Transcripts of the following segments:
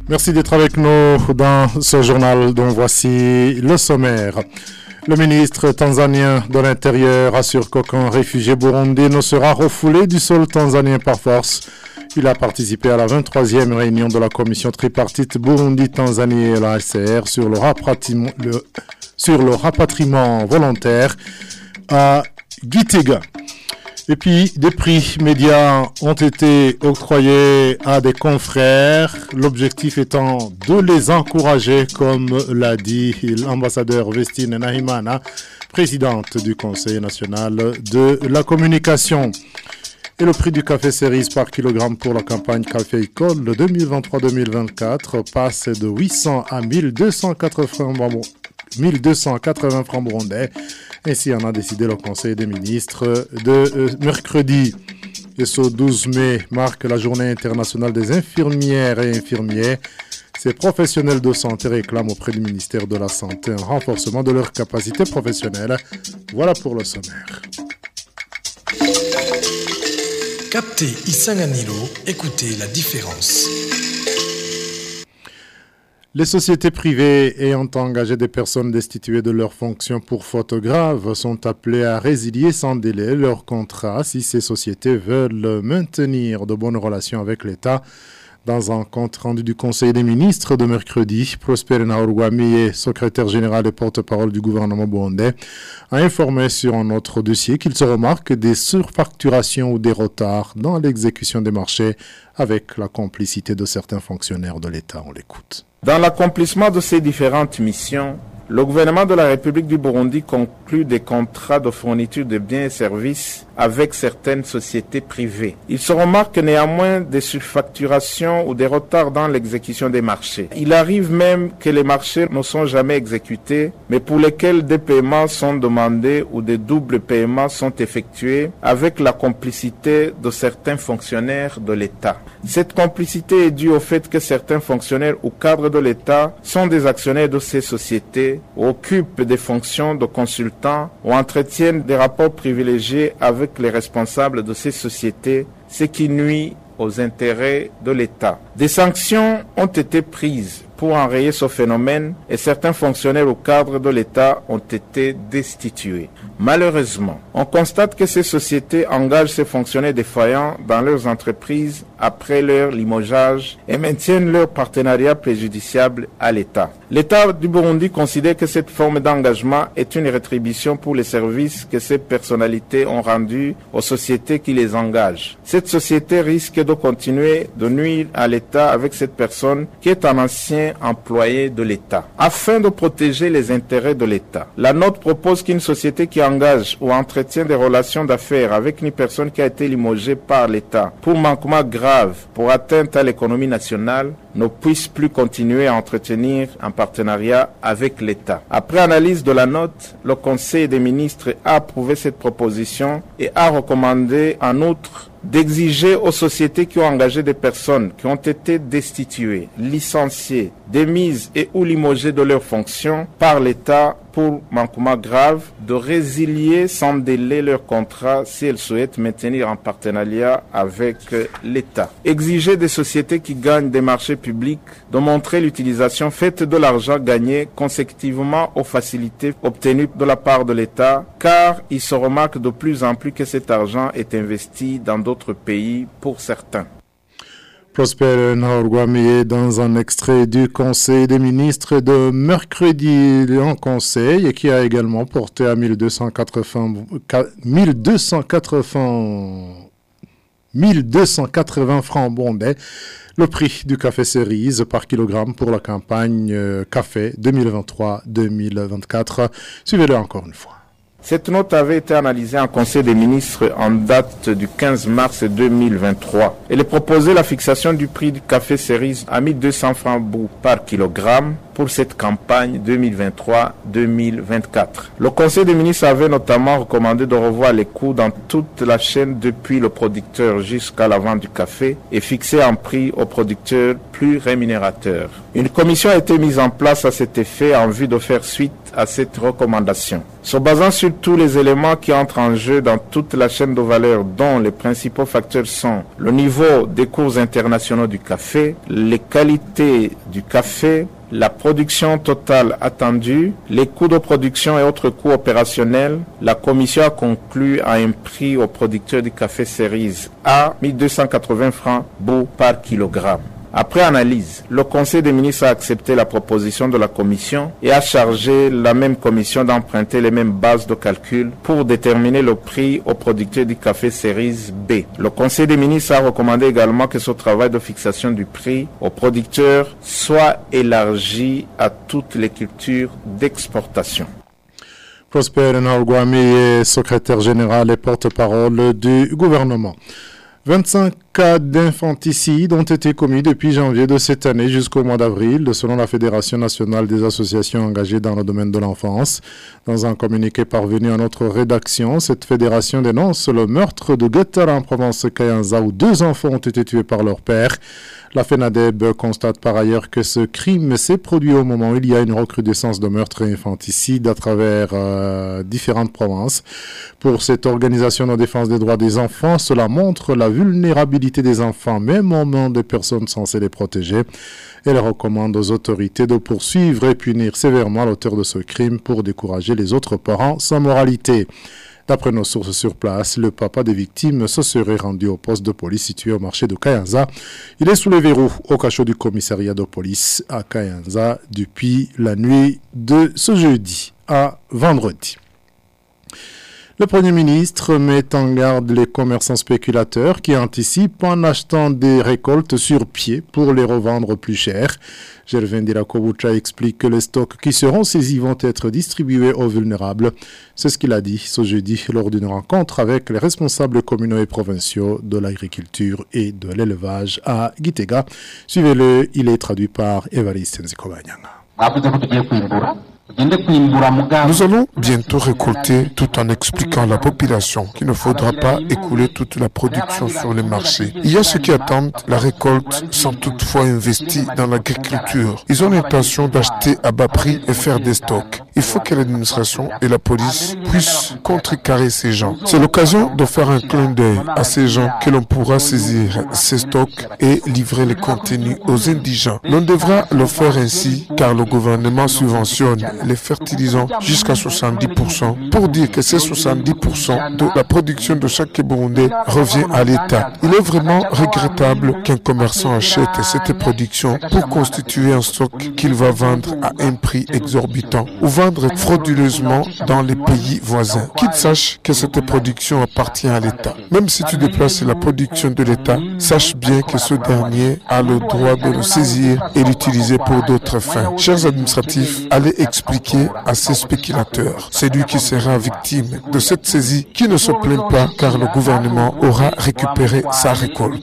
Merci d'être avec nous dans ce journal dont voici le sommaire. Le ministre tanzanien de l'Intérieur assure qu'aucun réfugié burundais ne sera refoulé du sol tanzanien par force. Il a participé à la 23e réunion de la commission tripartite Burundi-Tanzanie et la HCR sur le rapatriement volontaire à Gitega. Et puis, des prix médias ont été octroyés à des confrères, l'objectif étant de les encourager, comme l'a dit l'ambassadeur Vestine Nahimana, présidente du Conseil national de la communication. Et le prix du café cerise par kilogramme pour la campagne Café École 2023-2024 passe de 800 à 1280 francs burundais. Ainsi en a décidé le Conseil des ministres de mercredi. Et ce 12 mai marque la journée internationale des infirmières et infirmiers. Ces professionnels de santé réclament auprès du ministère de la Santé un renforcement de leurs capacités professionnelles. Voilà pour le sommaire. Captez Isanganilo, écoutez la différence. Les sociétés privées ayant engagé des personnes destituées de leurs fonctions pour faute grave sont appelées à résilier sans délai leur contrat si ces sociétés veulent maintenir de bonnes relations avec l'État. Dans un compte rendu du Conseil des ministres de mercredi, Prosper Nahorwamiye, secrétaire général et porte-parole du gouvernement burundais, a informé sur un autre dossier qu'il se remarque des surfacturations ou des retards dans l'exécution des marchés avec la complicité de certains fonctionnaires de l'État. On l'écoute. Dans l'accomplissement de ces différentes missions, le gouvernement de la République du Burundi conclut des contrats de fourniture de biens et services avec certaines sociétés privées. Il se remarque néanmoins des surfacturations ou des retards dans l'exécution des marchés. Il arrive même que les marchés ne sont jamais exécutés, mais pour lesquels des paiements sont demandés ou des doubles paiements sont effectués avec la complicité de certains fonctionnaires de l'État. Cette complicité est due au fait que certains fonctionnaires ou cadres de l'État sont des actionnaires de ces sociétés, occupent des fonctions de consultants ou entretiennent des rapports privilégiés avec les responsables de ces sociétés, ce qui nuit aux intérêts de l'État. Des sanctions ont été prises pour enrayer ce phénomène et certains fonctionnaires ou cadres de l'État ont été destitués. Malheureusement, on constate que ces sociétés engagent ces fonctionnaires défaillants dans leurs entreprises après leur limogeage et maintiennent leur partenariat préjudiciable à l'État. L'État du Burundi considère que cette forme d'engagement est une rétribution pour les services que ces personnalités ont rendus aux sociétés qui les engagent. Cette société risque de continuer de nuire à l'État avec cette personne qui est un ancien employé de l'État. Afin de protéger les intérêts de l'État, la note propose qu'une société qui engage ou entretient des relations d'affaires avec une personne qui a été limogée par l'État pour manquement grave, pour atteinte à l'économie nationale, ne puisse plus continuer à entretenir un partenariat avec l'État. Après analyse de la note, le Conseil des ministres a approuvé cette proposition et a recommandé en outre d'exiger aux sociétés qui ont engagé des personnes qui ont été destituées, licenciées, démises et ou limogées de leurs fonctions par l'État pour manquement grave, de résilier sans délai leur contrat si elles souhaitent maintenir un partenariat avec l'État. Exiger des sociétés qui gagnent des marchés publics de montrer l'utilisation faite de l'argent gagné consécutivement aux facilités obtenues de la part de l'État, car il se remarque de plus en plus que cet argent est investi dans d'autres pays pour certains. Prosper Nahorwamiye dans un extrait du Conseil des ministres de mercredi en conseil et qui a également porté à 1280 francs burundais le prix du café cerise par kilogramme pour la campagne café 2023-2024. Suivez-le encore une fois. Cette note avait été analysée en Conseil des ministres en date du 15 mars 2023. Elle proposait la fixation du prix du café cerise à 1200 francs par kilogramme pour cette campagne 2023-2024. Le Conseil des ministres avait notamment recommandé de revoir les coûts dans toute la chaîne depuis le producteur jusqu'à la vente du café et fixer un prix aux producteurs plus rémunérateur. Une commission a été mise en place à cet effet en vue de faire suite à cette recommandation. Se basant sur tous les éléments qui entrent en jeu dans toute la chaîne de valeur, dont les principaux facteurs sont le niveau des cours internationaux du café, les qualités du café, la production totale attendue, les coûts de production et autres coûts opérationnels, la commission a conclu à un prix aux producteurs du café cerise à 1280 francs bout par kilogramme. Après analyse, le Conseil des ministres a accepté la proposition de la Commission et a chargé la même Commission d'emprunter les mêmes bases de calcul pour déterminer le prix aux producteurs du café cerise B. Le Conseil des ministres a recommandé également que ce travail de fixation du prix aux producteurs soit élargi à toutes les cultures d'exportation. Prosper Nalgouami est secrétaire général et porte-parole du gouvernement. 25 cas d'infanticide ont été commis depuis janvier de cette année jusqu'au mois d'avril, selon la Fédération nationale des associations engagées dans le domaine de l'enfance. Dans un communiqué parvenu à notre rédaction, cette fédération dénonce le meurtre de Guetara en province Kayanza où 2 enfants ont été tués par leur père. La FENADEB constate par ailleurs que ce crime s'est produit au moment où il y a une recrudescence de meurtres et infanticides à travers différentes provinces. Pour cette organisation de défense des droits des enfants, cela montre la vulnérabilité des enfants, même au moment des personnes censées les protéger. Elle recommande aux autorités de poursuivre et punir sévèrement l'auteur de ce crime pour décourager les autres parents sans moralité. D'après nos sources sur place, le papa des victimes se serait rendu au poste de police situé au marché de Kayanza. Il est sous les verrous au cachot du commissariat de police à Kayanza depuis la nuit de ce jeudi à vendredi. Le Premier ministre met en garde les commerçants spéculateurs qui anticipent en achetant des récoltes sur pied pour les revendre plus cher. Gervin Dirakobucha explique que les stocks qui seront saisis vont être distribués aux vulnérables. C'est ce qu'il a dit ce jeudi lors d'une rencontre avec les responsables communaux et provinciaux de l'agriculture et de l'élevage à Gitega. Suivez-le, il est traduit par Evariste Nzikobanyanga. Nous allons bientôt récolter tout en expliquant à la population qu'il ne faudra pas écouler toute la production sur les marchés. Il y a ceux qui attendent la récolte sans toutefois investir dans l'agriculture. Ils ont l'intention d'acheter à bas prix et faire des stocks. Il faut que l'administration et la police puissent contrecarrer ces gens. C'est l'occasion de faire un clin d'œil à ces gens que l'on pourra saisir ces stocks et livrer les contenus aux indigents. L'on devra le faire ainsi car le gouvernement subventionne les fertilisants jusqu'à 70% pour dire que ces 70% de la production de chaque Burundais revient à l'État. Il est vraiment regrettable qu'un commerçant achète cette production pour constituer un stock qu'il va vendre à un prix exorbitant ou vendre frauduleusement dans les pays voisins. Qu'il sache que cette production appartient à l'État. Même si tu déplaces la production de l'État, sache bien que ce dernier a le droit de le saisir et l'utiliser pour d'autres fins. Chers administratifs, allez expliquer à ces spéculateurs. C'est lui qui sera victime de cette saisie qui ne se plaint pas car le gouvernement aura récupéré sa récolte.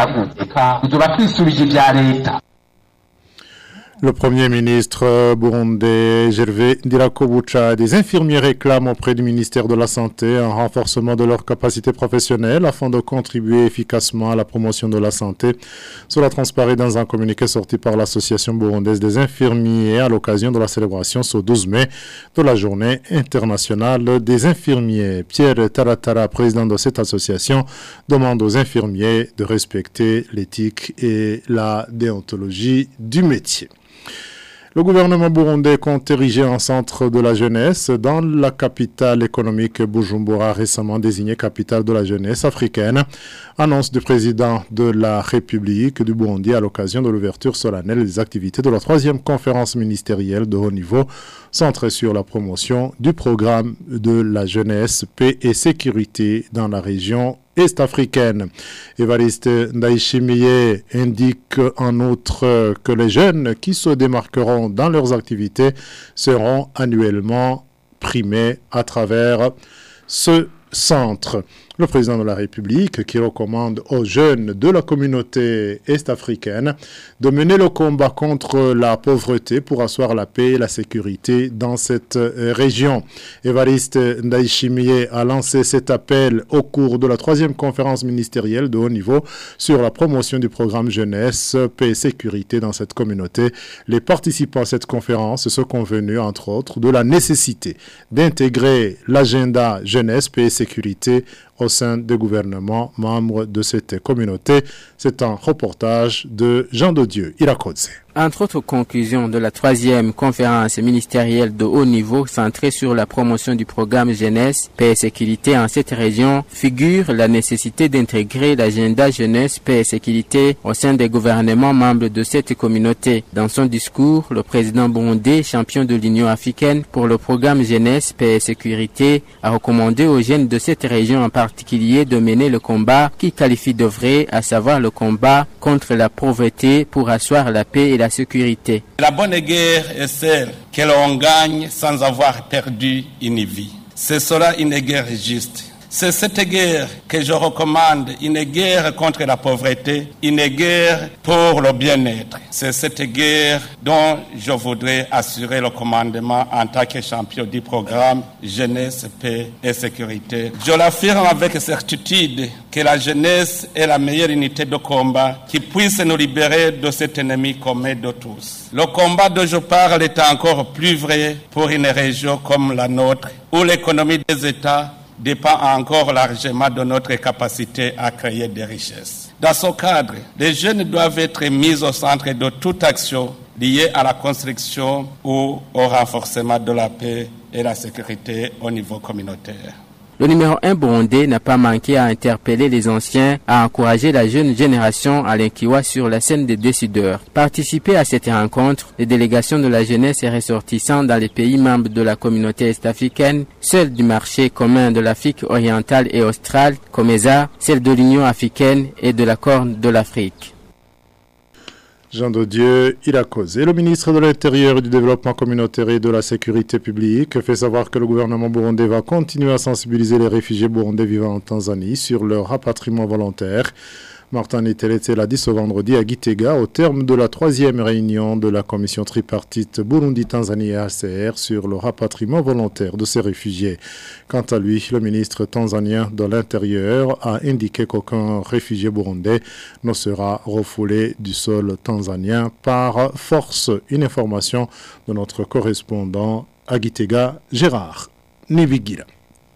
Le Premier ministre burundais Gervais Dirakobucha, des infirmiers réclament auprès du ministère de la Santé un renforcement de leurs capacités professionnelles afin de contribuer efficacement à la promotion de la santé. Cela transparaît dans un communiqué sorti par l'Association burundaise des infirmiers à l'occasion de la célébration ce 12 mai de la Journée internationale des infirmiers. Pierre Taratara, président de cette association, demande aux infirmiers de respecter l'éthique et la déontologie du métier. Le gouvernement burundais compte ériger un centre de la jeunesse dans la capitale économique Bujumbura, récemment désignée capitale de la jeunesse africaine. Annonce du président de la République du Burundi à l'occasion de l'ouverture solennelle des activités de la 3e conférence ministérielle de haut niveau centrée sur la promotion du programme de la jeunesse, paix et sécurité dans la région est-africaine. Évariste Ndaïchimiye indique en outre que les jeunes qui se démarqueront dans leurs activités seront annuellement primés à travers ce centre. Le président de la République qui recommande aux jeunes de la communauté est-africaine de mener le combat contre la pauvreté pour asseoir la paix et la sécurité dans cette région. Évariste Ndayishimiye a lancé cet appel au cours de la 3e conférence ministérielle de haut niveau sur la promotion du programme jeunesse, paix et sécurité dans cette communauté. Les participants à cette conférence se sont convenus, entre autres, de la nécessité d'intégrer l'agenda jeunesse, paix et sécurité au sein des gouvernements membres de cette communauté. C'est un reportage de Jean de Dieu Irakodze. Entre autres conclusions de la 3e conférence ministérielle de haut niveau centrée sur la promotion du programme jeunesse, paix et sécurité en cette région, figure la nécessité d'intégrer l'agenda jeunesse, paix et sécurité au sein des gouvernements membres de cette communauté. Dans son discours, le président burundais, champion de l'Union africaine pour le programme jeunesse, paix et sécurité, a recommandé aux jeunes de cette région en particulier de mener le combat qu'il qualifie de vrai, à savoir le combat contre la pauvreté pour asseoir la paix et la sécurité. La bonne guerre est celle que l'on gagne sans avoir perdu une vie. Ce sera une guerre juste. C'est cette guerre que je recommande, une guerre contre la pauvreté, une guerre pour le bien-être. C'est cette guerre dont je voudrais assurer le commandement en tant que champion du programme Jeunesse, Paix et Sécurité. Je l'affirme avec certitude que la jeunesse est la meilleure unité de combat qui puisse nous libérer de cet ennemi commun de tous. Le combat dont je parle est encore plus vrai pour une région comme la nôtre, où l'économie des États dépend encore largement de notre capacité à créer des richesses. Dans ce cadre, les jeunes doivent être mis au centre de toute action liée à la construction ou au renforcement de la paix et la sécurité au niveau communautaire. Le numéro 1 burundais n'a pas manqué à interpeller les anciens, à encourager la jeune génération à l'inquiétude sur la scène des décideurs. Participer à cette rencontre, les délégations de la jeunesse et ressortissants dans les pays membres de la communauté est-africaine, celles du marché commun de l'Afrique orientale et australe, COMESA, celles de l'Union africaine et de la Corne de l'Afrique. Jean de Dieu Irakodze. Le ministre de l'Intérieur et du Développement communautaire et de la Sécurité publique fait savoir que le gouvernement burundais va continuer à sensibiliser les réfugiés burundais vivant en Tanzanie sur leur rapatriement volontaire. Martin Nitelete l'a dit ce vendredi à Gitega au terme de la 3e réunion de la commission tripartite Burundi-Tanzanie et HCR sur le rapatriement volontaire de ces réfugiés. Quant à lui, le ministre tanzanien de l'Intérieur a indiqué qu'aucun réfugié burundais ne sera refoulé du sol tanzanien par force. Une information de notre correspondant à Gitega, Gérard Nibigira.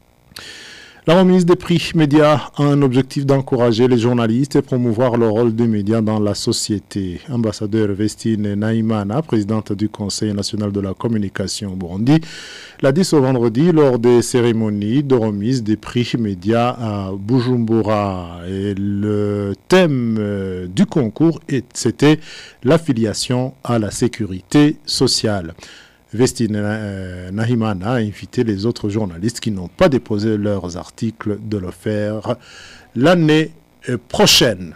La remise des prix médias a un objectif d'encourager les journalistes et promouvoir le rôle des médias dans la société. Ambassadeur Vestine Nahimana, présidente du Conseil national de la communication au Burundi, l'a dit ce vendredi lors des cérémonies de remise des prix médias à Bujumbura. Et le thème du concours, c'était l'affiliation à la sécurité sociale. Vestine Nahimana a invité les autres journalistes qui n'ont pas déposé leurs articles de le faire l'année prochaine.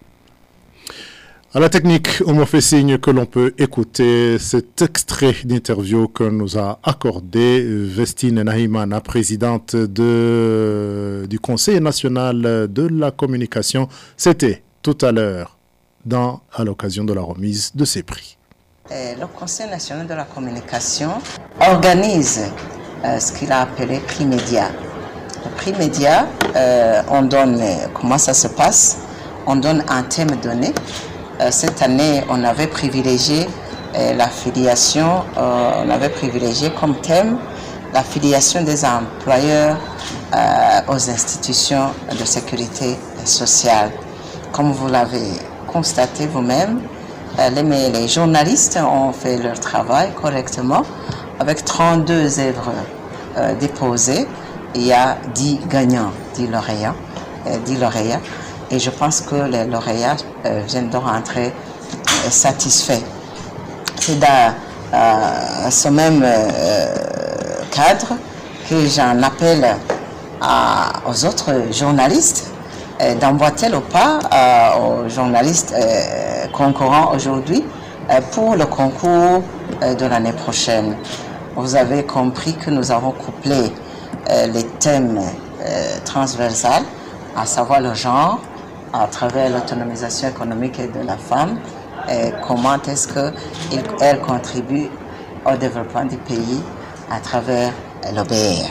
À la technique, on me fait signe que l'on peut écouter cet extrait d'interview que nous a accordé Vestine Nahimana, présidente du Conseil national de la communication. C'était tout à l'heure à l'occasion de la remise de ces prix. Le Conseil national de la communication organise ce qu'il a appelé prix média. Le prix média, on donne, comment ça se passe? On donne un thème donné. Cette année, on avait privilégié l'affiliation, on avait privilégié comme thème l'affiliation des employeurs aux institutions de sécurité sociale. Comme vous l'avez constaté vous-même, les journalistes ont fait leur travail correctement. Avec 32 œuvres déposées, il y a 10 gagnants, 10 lauréats. Et je pense que les lauréats viennent de rentrer satisfaits. C'est dans ce même cadre que j'en appelle aux autres journalistes d'envoyer ou pas aux journalistes concourants aujourd'hui pour le concours de l'année prochaine. Vous avez compris que nous avons couplé les thèmes transversale, à savoir le genre, à travers l'autonomisation économique de la femme, et comment est-ce qu'elle contribue au développement du pays à travers l'OBR,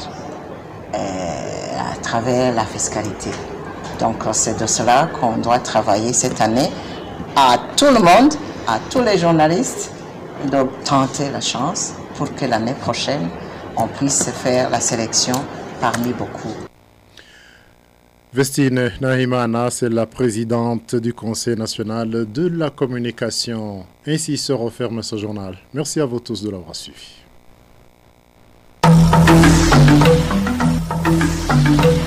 à travers la fiscalité. Donc c'est de cela qu'on doit travailler cette année à tout le monde, à tous les journalistes, de tenter la chance pour que l'année prochaine, on puisse faire la sélection parmi beaucoup. Vestine Nahimana, c'est la présidente du Conseil national de la communication. Ainsi se referme ce journal. Merci à vous tous de l'avoir suivi.